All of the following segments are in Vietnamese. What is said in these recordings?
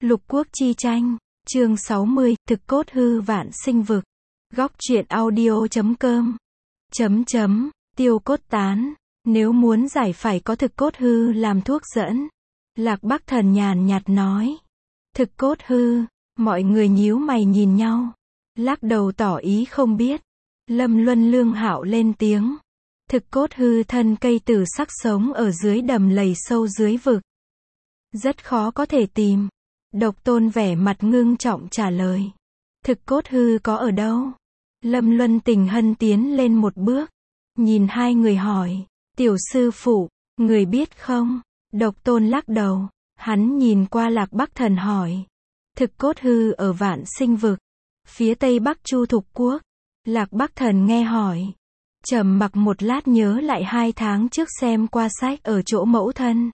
Lục quốc chi tranh, chương 60, thực cốt hư vạn sinh vực. Góc truyện audio.com. Tiêu cốt tán. Nếu muốn giải phải có thực cốt hư làm thuốc dẫn. Lạc Bắc Thần nhàn nhạt nói. Thực cốt hư, mọi người nhíu mày nhìn nhau. Lắc đầu tỏ ý không biết. Lâm Luân Lương Hạo lên tiếng. Thực cốt hư thân cây tử sắc sống ở dưới đầm lầy sâu dưới vực. Rất khó có thể tìm. Độc Tôn vẻ mặt ngưng trọng trả lời. Thực cốt hư có ở đâu? Lâm Luân Tình Hân tiến lên một bước. Nhìn hai người hỏi. Tiểu sư phụ, người biết không? Độc Tôn lắc đầu. Hắn nhìn qua Lạc Bắc Thần hỏi. Thực cốt hư ở vạn sinh vực. Phía tây bắc Chu Thục Quốc. Lạc Bắc Thần nghe hỏi. Trầm mặc một lát nhớ lại 2 tháng trước xem qua sách ở chỗ mẫu thân.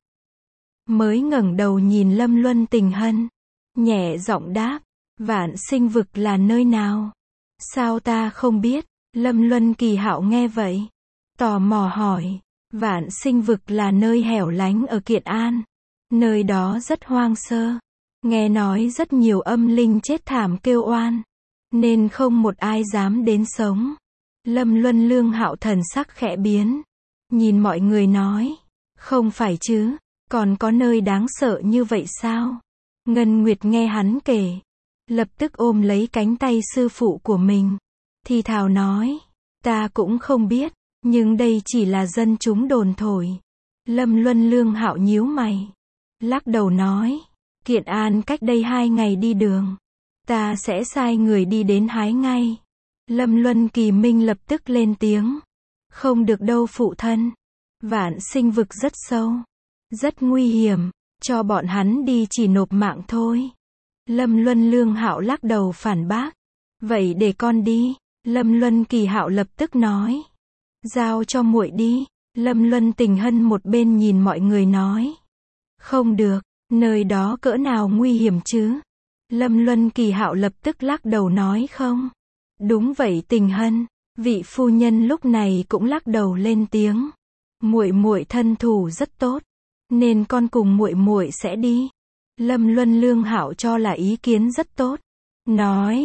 Mới ngẩng đầu nhìn Lâm Luân Tình Hân. Nhẹ giọng đáp. Vạn sinh vực là nơi nào? Sao ta không biết? Lâm Luân Kỳ Hạo nghe vậy. Tò mò hỏi. Vạn sinh vực là nơi hẻo lánh ở Kiện An. Nơi đó rất hoang sơ. Nghe nói rất nhiều âm linh chết thảm kêu oan. Nên không một ai dám đến sống. Lâm Luân Lương Hạo thần sắc khẽ biến. Nhìn mọi người nói. Không phải chứ, còn có nơi đáng sợ như vậy sao? Ngân Nguyệt nghe hắn kể. Lập tức ôm lấy cánh tay sư phụ của mình. Thì thào nói. Ta cũng không biết, nhưng đây chỉ là dân chúng đồn thổi. Lâm Luân Lương Hạo nhíu mày. Lắc đầu nói. Kiện An cách đây 2 ngày đi đường. Ta sẽ sai người đi đến hái ngay. Lâm Luân Kỳ Minh lập tức lên tiếng. Không được đâu phụ thân. Vạn sinh vực rất sâu. Rất nguy hiểm. Cho bọn hắn đi chỉ nộp mạng thôi. Lâm Luân Lương Hạo lắc đầu phản bác. Vậy để con đi. Lâm Luân Kỳ Hạo lập tức nói. Giao cho muội đi. Lâm Luân Tình Hân một bên nhìn mọi người nói. Không được, nơi đó cỡ nào nguy hiểm chứ? Lâm Luân Kỳ Hạo lập tức lắc đầu nói không. Đúng vậy Tình Hân. Vị phu nhân lúc này cũng lắc đầu lên tiếng. Muội muội thân thủ rất tốt, nên con cùng muội muội sẽ đi. Lâm Luân Lương Hạo cho là ý kiến rất tốt. Nói.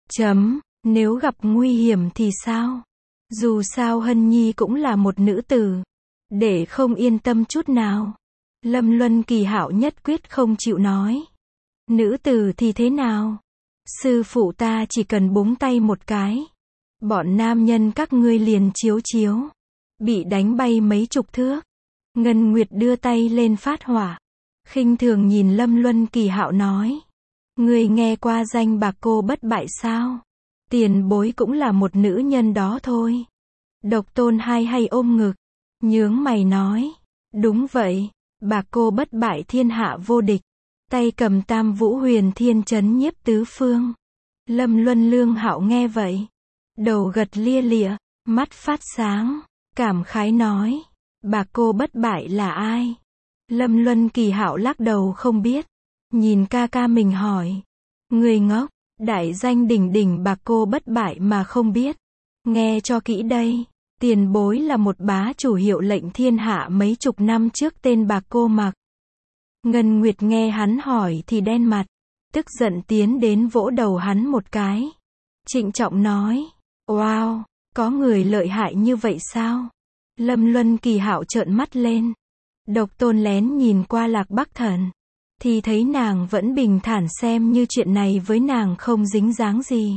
Nếu gặp nguy hiểm thì sao? Dù sao Hân Nhi cũng là một nữ tử. Để không yên tâm chút nào. Lâm Luân Kỳ Hạo nhất quyết không chịu nói. Nữ tử thì thế nào? Sư phụ ta chỉ cần búng tay một cái. Bọn nam nhân các ngươi liền chiếu chiếu. Bị đánh bay mấy chục thước. Ngân Nguyệt đưa tay lên phát hỏa. Khinh thường nhìn Lâm Luân Kỳ Hạo nói. Ngươi nghe qua danh Bạc Cô Bất Bại sao? Tiền bối cũng là một nữ nhân đó thôi. Độc Tôn hai hay ôm ngực. Nhướng mày nói. Đúng vậy. Bạc Cô Bất Bại thiên hạ vô địch. Tay cầm Tam Vũ Huyền Thiên trấn nhiếp tứ phương. Lâm Luân Lương Hạo nghe vậy. Đầu gật lia lịa. Mắt phát sáng. Cảm khái nói. Bạc Cô Bất Bại là ai? Lâm Luân Kỳ Hạo lắc đầu không biết. Nhìn ca ca mình hỏi. Người ngốc. Đại danh đỉnh đỉnh Bạc Cô Bất Bại mà không biết. Nghe cho kỹ đây. Tiền bối là một bá chủ hiệu lệnh thiên hạ mấy chục năm trước tên Bạc Cô Mặc. Ngân Nguyệt nghe hắn hỏi thì đen mặt. Tức giận tiến đến vỗ đầu hắn một cái. Trịnh trọng nói. Wow, có người lợi hại như vậy sao? Lâm Luân Kỳ Hạo trợn mắt lên. Độc Tôn lén nhìn qua Lạc Bắc Thần. Thì thấy nàng vẫn bình thản xem như chuyện này với nàng không dính dáng gì.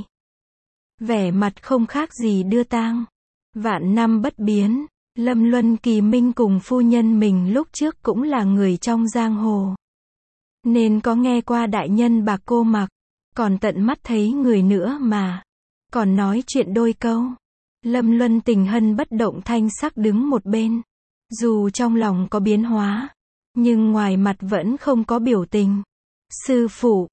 Vẻ mặt không khác gì đưa tang. Vạn năm bất biến. Lâm Luân Kỳ Minh cùng phu nhân mình lúc trước cũng là người trong giang hồ. Nên có nghe qua đại nhân Bạc Cô Mặc. Còn tận mắt thấy người nữa mà. Còn nói chuyện đôi câu. Lâm Luân Tình Hân bất động thanh sắc đứng một bên. Dù trong lòng có biến hóa. Nhưng ngoài mặt vẫn không có biểu tình. Sư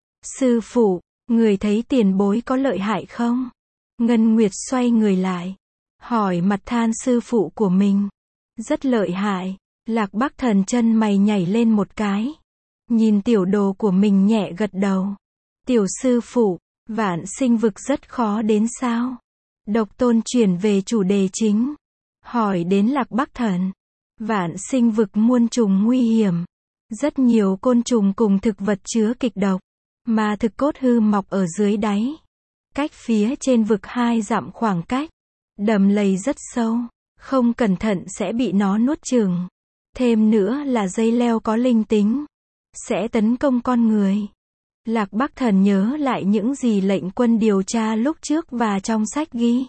phụ, người thấy tiền bối có lợi hại không? Ngân Nguyệt xoay người lại. Hỏi mặt than sư phụ của mình. Rất lợi hại. Lạc Bắc Thần chân mày nhảy lên một cái. Nhìn tiểu đồ của mình nhẹ gật đầu. Tiểu sư phụ, vạn sinh vực rất khó đến sao? Độc Tôn chuyển về chủ đề chính. Hỏi đến Lạc Bắc Thần. Vạn sinh vực muôn trùng nguy hiểm. Rất nhiều côn trùng cùng thực vật chứa kịch độc. Mà thực cốt hư mọc ở dưới đáy. Cách phía trên vực 2 dặm khoảng cách. Đầm lầy rất sâu. Không cẩn thận sẽ bị nó nuốt chửng. Thêm nữa là dây leo có linh tính. Sẽ tấn công con người. Lạc Bắc Thần nhớ lại những gì lệnh quân điều tra lúc trước và trong sách ghi.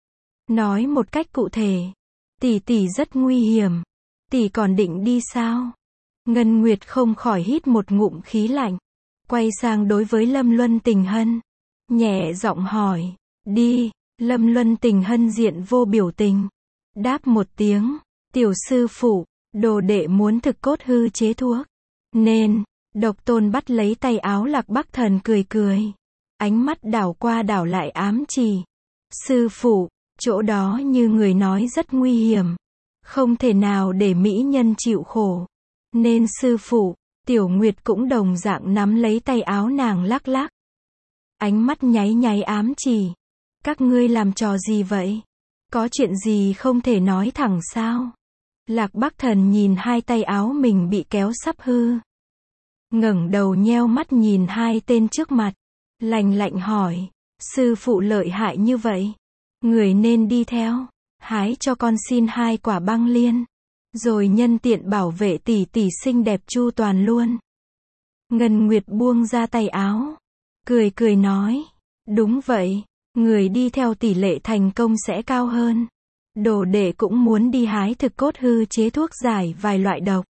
Nói một cách cụ thể. Tỷ tỷ rất nguy hiểm. Tỷ còn định đi sao? Ngân Nguyệt không khỏi hít một ngụm khí lạnh. Quay sang đối với Lâm Luân Tình Hân. Nhẹ giọng hỏi. Đi. Lâm Luân Tình Hân diện vô biểu tình. Đáp một tiếng. Tiểu sư phụ, đồ đệ muốn thực cốt hư chế thuốc. Nên, Độc Tôn bắt lấy tay áo Lạc Bắc Thần cười cười. Ánh mắt đảo qua đảo lại ám chỉ. Sư phụ, chỗ đó như người nói rất nguy hiểm. Không thể nào để mỹ nhân chịu khổ. Nên sư phụ, Tiểu Nguyệt cũng đồng dạng nắm lấy tay áo nàng lắc lắc. Ánh mắt nháy nháy ám chỉ. Các ngươi làm trò gì vậy? Có chuyện gì không thể nói thẳng sao? Lạc Bắc Thần nhìn hai tay áo mình bị kéo sắp hư. Ngẩng đầu nheo mắt nhìn hai tên trước mặt. Lạnh lạnh hỏi. Sư phụ lợi hại như vậy. Người nên đi theo. Hái cho con xin 2 quả băng liên. Rồi nhân tiện bảo vệ tỷ tỷ xinh đẹp chu toàn luôn. Ngân Nguyệt buông ra tay áo. Cười cười nói. Đúng vậy. Người đi theo tỷ lệ thành công sẽ cao hơn. Đồ đệ cũng muốn đi hái thực cốt hư chế thuốc giải vài loại độc.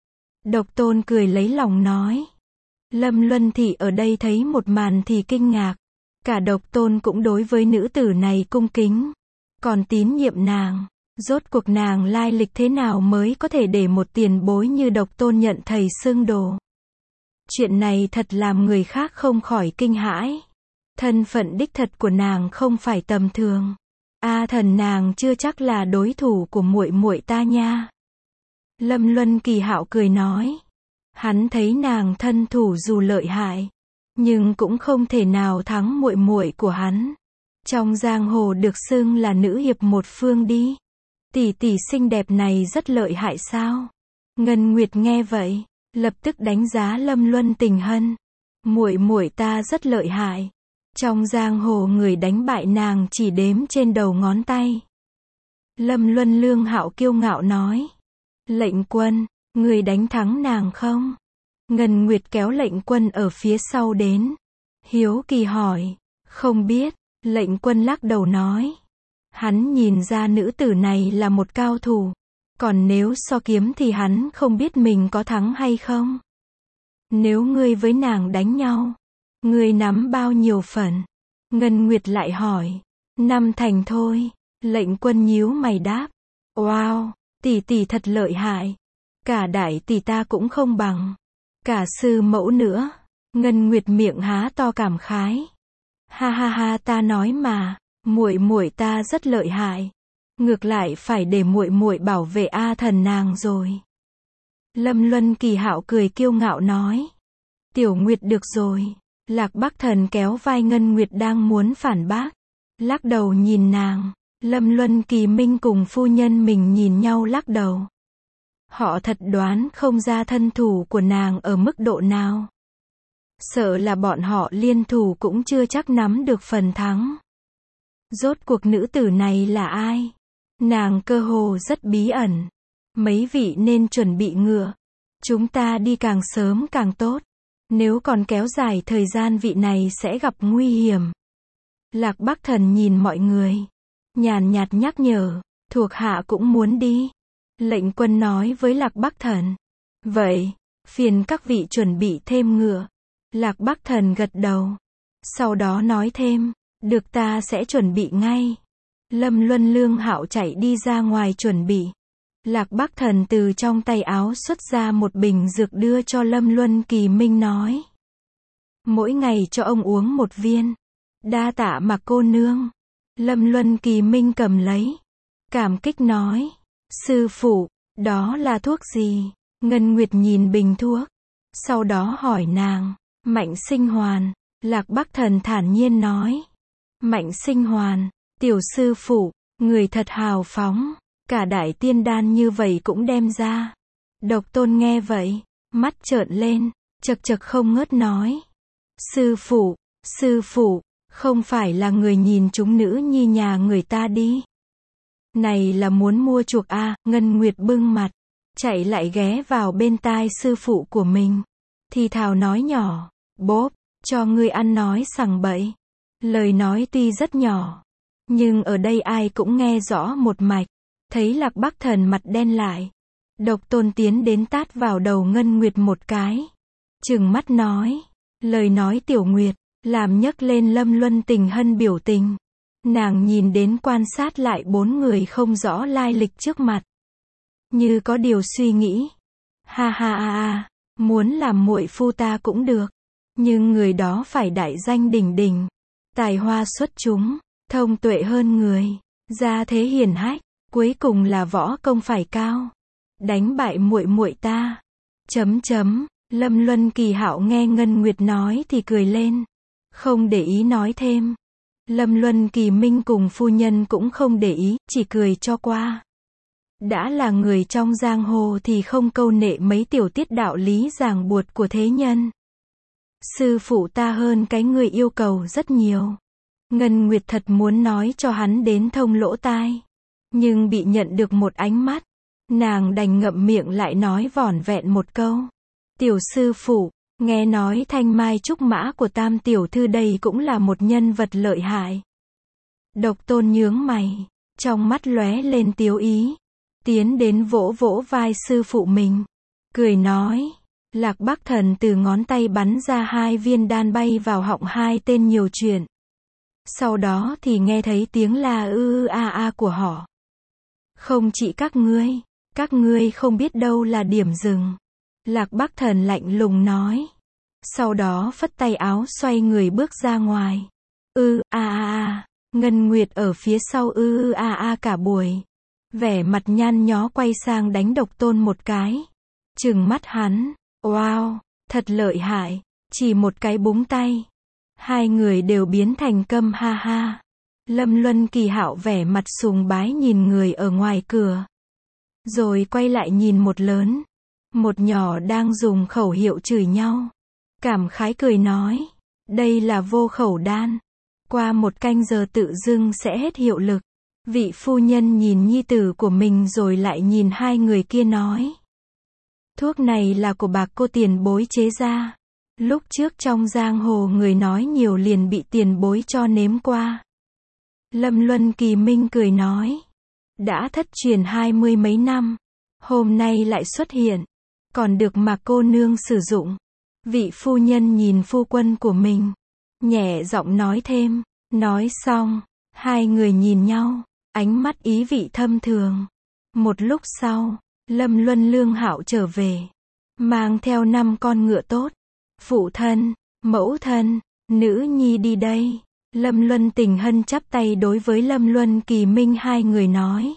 Độc Tôn cười lấy lòng nói. Lâm Luân Thị ở đây thấy một màn thì kinh ngạc. Cả Độc Tôn cũng đối với nữ tử này cung kính. Còn tín nhiệm nàng. Rốt cuộc nàng lai lịch thế nào mới có thể để một tiền bối như Độc Tôn nhận thầy xưng đồ. Chuyện này thật làm người khác không khỏi kinh hãi. Thân phận đích thật của nàng không phải tầm thường. A Thần nàng chưa chắc là đối thủ của muội muội ta nha. Lâm Luân Kỳ Hạo cười nói. Hắn thấy nàng thân thủ dù lợi hại, nhưng cũng không thể nào thắng muội muội của hắn. Trong giang hồ được xưng là nữ hiệp một phương đi. Tỷ tỷ xinh đẹp này rất lợi hại sao? Ngân Nguyệt nghe vậy, lập tức đánh giá Lâm Luân Tình Hân. Muội muội ta rất lợi hại. Trong giang hồ người đánh bại nàng chỉ đếm trên đầu ngón tay. Lâm Luân Lương Hạo kiêu ngạo nói. Lệnh quân, người đánh thắng nàng không? Ngân Nguyệt kéo lệnh quân ở phía sau đến. Hiếu kỳ hỏi. Không biết. Lệnh quân lắc đầu nói. Hắn nhìn ra nữ tử này là một cao thủ. Còn nếu so kiếm thì hắn không biết mình có thắng hay không. Nếu ngươi với nàng đánh nhau, ngươi nắm bao nhiêu phần? Ngân Nguyệt lại hỏi. 5 thành thôi. Lệnh quân nhíu mày đáp. Wow, tỷ tỷ thật lợi hại. Cả đại tỷ ta cũng không bằng. Cả sư mẫu nữa. Ngân Nguyệt miệng há to cảm khái. Ha ha ha, ta nói mà, muội muội ta rất lợi hại. Ngược lại phải để muội muội bảo vệ A Thần nàng rồi. Lâm Luân Kỳ Hạo cười kiêu ngạo nói. Tiểu Nguyệt được rồi. Lạc Bắc Thần kéo vai Ngân Nguyệt đang muốn phản bác. Lắc đầu nhìn nàng. Lâm Luân Kỳ Minh cùng phu nhân mình nhìn nhau lắc đầu. Họ thật đoán không ra thân thủ của nàng ở mức độ nào. Sợ là bọn họ liên thủ cũng chưa chắc nắm được phần thắng. Rốt cuộc nữ tử này là ai? Nàng cơ hồ rất bí ẩn. Mấy vị nên chuẩn bị ngựa. Chúng ta đi càng sớm càng tốt. Nếu còn kéo dài thời gian vị này sẽ gặp nguy hiểm. Lạc Bắc Thần nhìn mọi người. Nhàn nhạt nhắc nhở. Thuộc hạ cũng muốn đi. Lệnh quân nói với Lạc Bắc Thần. Vậy, phiền các vị chuẩn bị thêm ngựa. Lạc Bắc Thần gật đầu. Sau đó nói thêm. Được, ta sẽ chuẩn bị ngay. Lâm Luân Lương Hạo chạy đi ra ngoài chuẩn bị. Lạc Bắc Thần từ trong tay áo xuất ra một bình dược đưa cho Lâm Luân Kỳ Minh nói. Mỗi ngày cho ông uống 1 viên. Đa tạ Mạc cô nương. Lâm Luân Kỳ Minh cầm lấy. Cảm kích nói. Sư phụ, đó là thuốc gì? Ngân Nguyệt nhìn bình thuốc. Sau đó hỏi nàng. Mạnh sinh hoàn. Lạc Bắc Thần thản nhiên nói. Mạnh sinh hoàn. Tiểu sư phụ, người thật hào phóng. Cả đại tiên đan như vậy cũng đem ra. Độc Tôn nghe vậy, mắt trợn lên, chật chật không ngớt nói. Sư phụ, không phải là người nhìn chúng nữ nhi nhà người ta đi. Này là muốn mua chuộc à, Ngân Nguyệt bưng mặt, chạy lại ghé vào bên tai sư phụ của mình. Thì thào nói nhỏ, bốp, cho ngươi ăn nói sằng bậy. Lời nói tuy rất nhỏ, nhưng ở đây ai cũng nghe rõ một mạch. Thấy Lạc Bắc Thần mặt đen lại. Độc Tôn tiến đến tát vào đầu Ngân Nguyệt một cái. Trừng mắt nói, lời nói Tiểu Nguyệt, làm nhấc lên Lâm Luân Tình Hân biểu tình. Nàng nhìn đến quan sát lại bốn người không rõ lai lịch trước mặt. Như có điều suy nghĩ. Ha ha ha ha, muốn làm muội phu ta cũng được. Nhưng người đó phải đại danh đỉnh đỉnh. Tài hoa xuất chúng, thông tuệ hơn người. Gia thế hiển hách, cuối cùng là võ công phải cao. Đánh bại muội muội ta. Lâm Luân Kỳ Hạo nghe Ngân Nguyệt nói thì cười lên. Không để ý nói thêm. Lâm Luân Kỳ Minh cùng phu nhân cũng không để ý, chỉ cười cho qua. Đã là người trong giang hồ thì không câu nệ mấy tiểu tiết đạo lý ràng buộc của thế nhân. Sư phụ ta hơn cái người yêu cầu rất nhiều. Ngân Nguyệt thật muốn nói cho hắn đến thông lỗ tai. Nhưng bị nhận được một ánh mắt. Nàng đành ngậm miệng lại nói vỏn vẹn một câu. Tiểu sư phụ, nghe nói thanh mai trúc mã của Tam tiểu thư đây cũng là một nhân vật lợi hại. Độc Tôn nhướng mày, trong mắt lóe lên tiếu ý. Tiến đến vỗ vỗ vai sư phụ mình. Cười nói, Lạc Bắc Thần từ ngón tay bắn ra 2 viên đan bay vào họng hai tên nhiều chuyện. Sau đó thì nghe thấy tiếng la ư a a của họ. Không chỉ các ngươi không biết đâu là điểm dừng. Lạc Bắc Thần lạnh lùng nói. Sau đó phất tay áo xoay người bước ra ngoài. Ngân Nguyệt ở phía sau cả buổi. Vẻ mặt nhăn nhó quay sang đánh Độc Tôn một cái. Trừng mắt hắn. Wow, thật lợi hại. Chỉ một cái búng tay. Hai người đều biến thành câm ha ha. Lâm Luân Kỳ Hạo vẻ mặt sùng bái nhìn người ở ngoài cửa. Rồi quay lại nhìn một lớn. Một nhỏ đang dùng khẩu hiệu chửi nhau. Cảm khái cười nói. Đây là vô khẩu đan. Qua một canh giờ tự dưng sẽ hết hiệu lực. Vị phu nhân nhìn nhi tử của mình rồi lại nhìn hai người kia nói. Thuốc này là của bạc cô tiền bối chế ra. Lúc trước trong giang hồ người nói nhiều liền bị tiền bối cho nếm qua. Lâm Luân Kỳ Minh cười nói. Đã thất truyền 20 mấy năm. Hôm nay lại xuất hiện. Còn được mà cô nương sử dụng. Vị phu nhân nhìn phu quân của mình. Nhẹ giọng nói thêm. Nói xong. Hai người nhìn nhau. Ánh mắt ý vị thâm thường. Một lúc sau. Lâm Luân Lương Hạo trở về. Mang theo 5 con ngựa tốt. Phụ thân, mẫu thân, nữ nhi đi đây. Lâm Luân Tình Hân chắp tay đối với Lâm Luân Kỳ Minh hai người nói.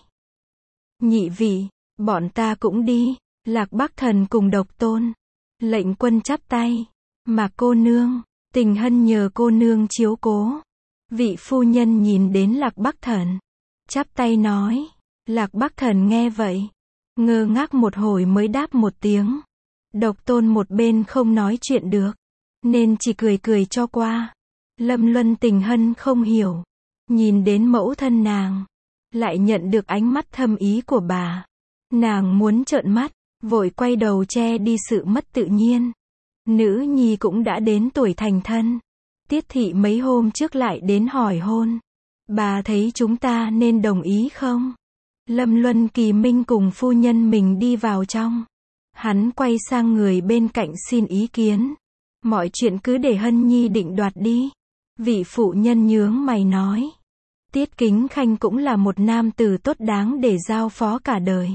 Nhị vị, bọn ta cũng đi. Lạc Bắc Thần cùng Độc Tôn. Lệnh quân chắp tay. Mà cô nương, Tình Hân nhờ cô nương chiếu cố. Vị phu nhân nhìn đến Lạc Bắc Thần. Chắp tay nói. Lạc Bắc Thần nghe vậy. Ngơ ngác một hồi mới đáp một tiếng. Độc Tôn một bên không nói chuyện được. Nên chỉ cười cười cho qua. Lâm Luân Tình Hân không hiểu. Nhìn đến mẫu thân nàng. Lại nhận được ánh mắt thâm ý của bà. Nàng muốn trợn mắt. Vội quay đầu che đi sự mất tự nhiên. Nữ nhi cũng đã đến tuổi thành thân. Tiết thị mấy hôm trước lại đến hỏi hôn. Bà thấy chúng ta nên đồng ý không? Lâm Luân Kỳ Minh cùng phu nhân mình đi vào trong. Hắn quay sang người bên cạnh xin ý kiến. Mọi chuyện cứ để Hân Nhi định đoạt đi. Vị phụ nhân nhướng mày nói. Tiết Kính Khanh cũng là một nam tử tốt đáng để giao phó cả đời.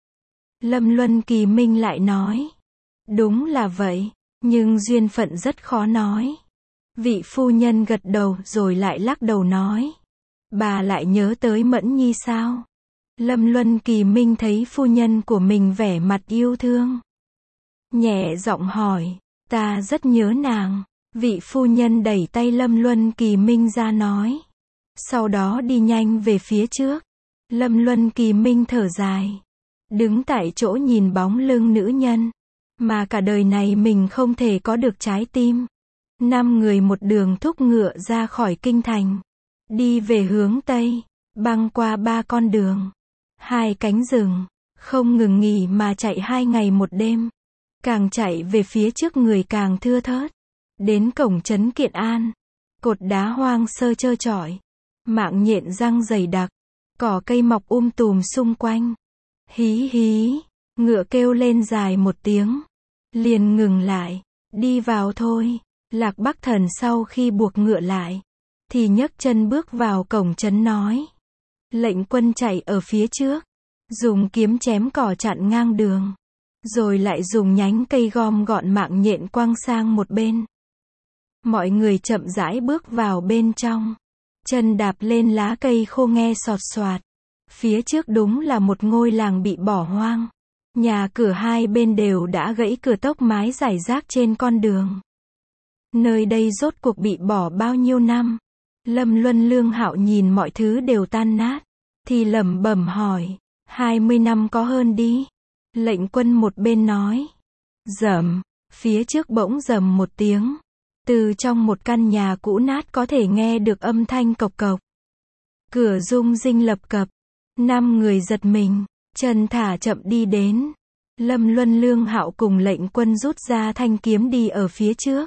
Lâm Luân Kỳ Minh lại nói. Đúng là vậy, nhưng duyên phận rất khó nói. Vị phu nhân gật đầu rồi lại lắc đầu nói. Bà lại nhớ tới Mẫn Nhi sao? Lâm Luân Kỳ Minh thấy phu nhân của mình vẻ mặt yêu thương. Nhẹ giọng hỏi, ta rất nhớ nàng. Vị phu nhân đẩy tay Lâm Luân Kỳ Minh ra nói. Sau đó đi nhanh về phía trước. Lâm Luân Kỳ Minh thở dài. Đứng tại chỗ nhìn bóng lưng nữ nhân. Mà cả đời này mình không thể có được trái tim. 5 người một đường thúc ngựa ra khỏi kinh thành. Đi về hướng Tây, băng qua 3 con đường, 2 cánh rừng, không ngừng nghỉ mà chạy 2 ngày 1 đêm. Càng chạy về phía trước người càng thưa thớt. Đến cổng trấn Kiện An, cột đá hoang sơ trơ trọi, mạng nhện răng dày đặc, cỏ cây mọc tùm xung quanh. Hí hí, ngựa kêu lên dài một tiếng, liền ngừng lại. Đi vào thôi. Lạc Bắc Thần sau khi buộc ngựa lại, thì nhấc chân bước vào cổng trấn nói. Lệnh quân chạy ở phía trước, dùng kiếm chém cỏ chặn ngang đường, rồi lại dùng nhánh cây gom gọn mạng nhện quăng sang một bên. Mọi người chậm rãi bước vào bên trong, chân đạp lên lá cây khô nghe sọt soạt. Phía trước đúng là một ngôi làng bị bỏ hoang. Nhà cửa hai bên đều đã gãy cửa tốc mái rải rác trên con đường. Nơi đây rốt cuộc bị bỏ bao nhiêu năm? Lâm Luân Lương Hạo nhìn mọi thứ đều tan nát, thì lẩm bẩm hỏi, 20 năm có hơn đi. Lệnh quân một bên nói. Rầm, phía trước bỗng rầm một tiếng. Từ trong một căn nhà cũ nát có thể nghe được âm thanh cộc cộc. Cửa rung rinh lập cập. 5 người giật mình, chân thả chậm đi đến. Lâm Luân Lương Hạo cùng lệnh quân rút ra thanh kiếm đi ở phía trước.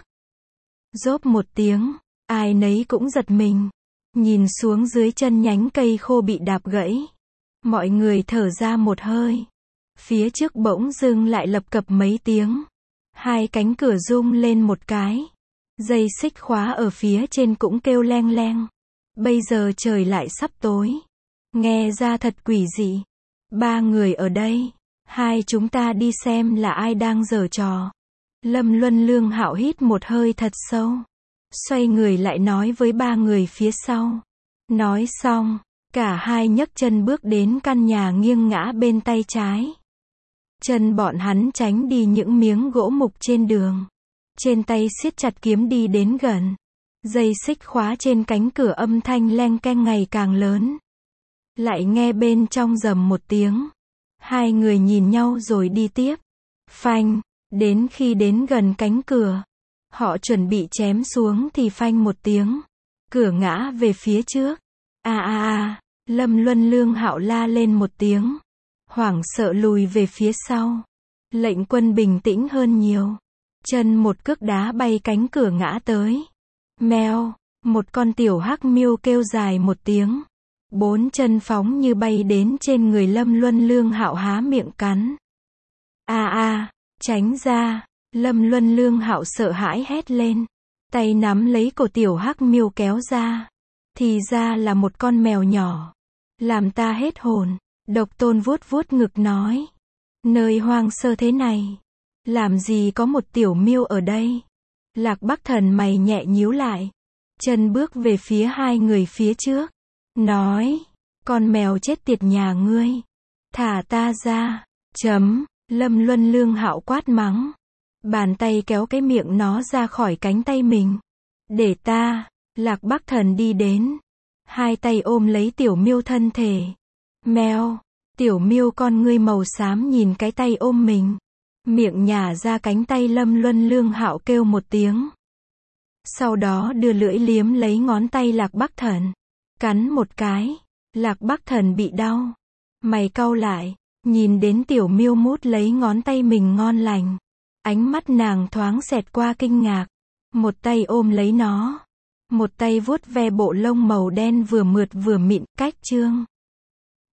Rốp một tiếng, ai nấy cũng giật mình. Nhìn xuống dưới chân nhánh cây khô bị đạp gãy. Mọi người thở ra một hơi. Phía trước bỗng dưng lại lập cập mấy tiếng. 2 cánh cửa rung lên một cái. Dây xích khóa ở phía trên cũng kêu leng leng. Bây giờ trời lại sắp tối. Nghe ra thật quỷ dị. 3 người ở đây. 2 chúng ta đi xem là ai đang giở trò. Lâm Luân Lương Hạo hít một hơi thật sâu. Xoay người lại nói với 3 người phía sau. Nói xong, cả hai nhấc chân bước đến căn nhà nghiêng ngã bên tay trái. Chân bọn hắn tránh đi những miếng gỗ mục trên đường. Trên tay siết chặt kiếm đi đến gần. Dây xích khóa trên cánh cửa âm thanh leng keng ngày càng lớn. Lại nghe bên trong rầm một tiếng. 2 người nhìn nhau rồi đi tiếp. Phanh, đến khi đến gần cánh cửa, họ chuẩn bị chém xuống thì phanh một tiếng. Cửa ngã về phía trước. Lâm Luân Lương Hạo la lên một tiếng. Hoảng sợ lùi về phía sau. Lệnh quân bình tĩnh hơn nhiều. Chân một cước đá bay cánh cửa ngã tới. Meo, một con tiểu hắc miêu kêu dài một tiếng. 4 chân phóng như bay đến trên người Lâm Luân Lương Hạo há miệng cắn. Tránh ra. Lâm Luân Lương Hạo sợ hãi hét lên. Tay nắm lấy cổ tiểu hắc miêu kéo ra. Thì ra là một con mèo nhỏ. Làm ta hết hồn. Độc Tôn vuốt vuốt ngực nói. Nơi hoang sơ thế này, làm gì có một tiểu miêu ở đây? Lạc Bắc Thần mày nhẹ nhíu lại. Chân bước về phía 2 người phía trước. Nói. Con mèo chết tiệt nhà ngươi. Thả ta ra. Lâm Luân Lương Hạo quát mắng. Bàn tay kéo cái miệng nó ra khỏi cánh tay mình. Để ta. Lạc Bắc Thần đi đến. 2 tay ôm lấy tiểu miêu thân thể. Mèo. Tiểu miêu con ngươi màu xám nhìn cái tay ôm mình. Miệng nhả ra cánh tay Lâm Luân Lương Hạo kêu một tiếng. Sau đó đưa lưỡi liếm lấy ngón tay Lạc Bắc Thần. Cắn một cái. Lạc Bắc Thần bị đau. Mày cau lại. Nhìn đến tiểu miêu mút lấy ngón tay mình ngon lành. Ánh mắt nàng thoáng xẹt qua kinh ngạc. Một tay ôm lấy nó. Một tay vuốt ve bộ lông màu đen vừa mượt vừa mịn, cách trương.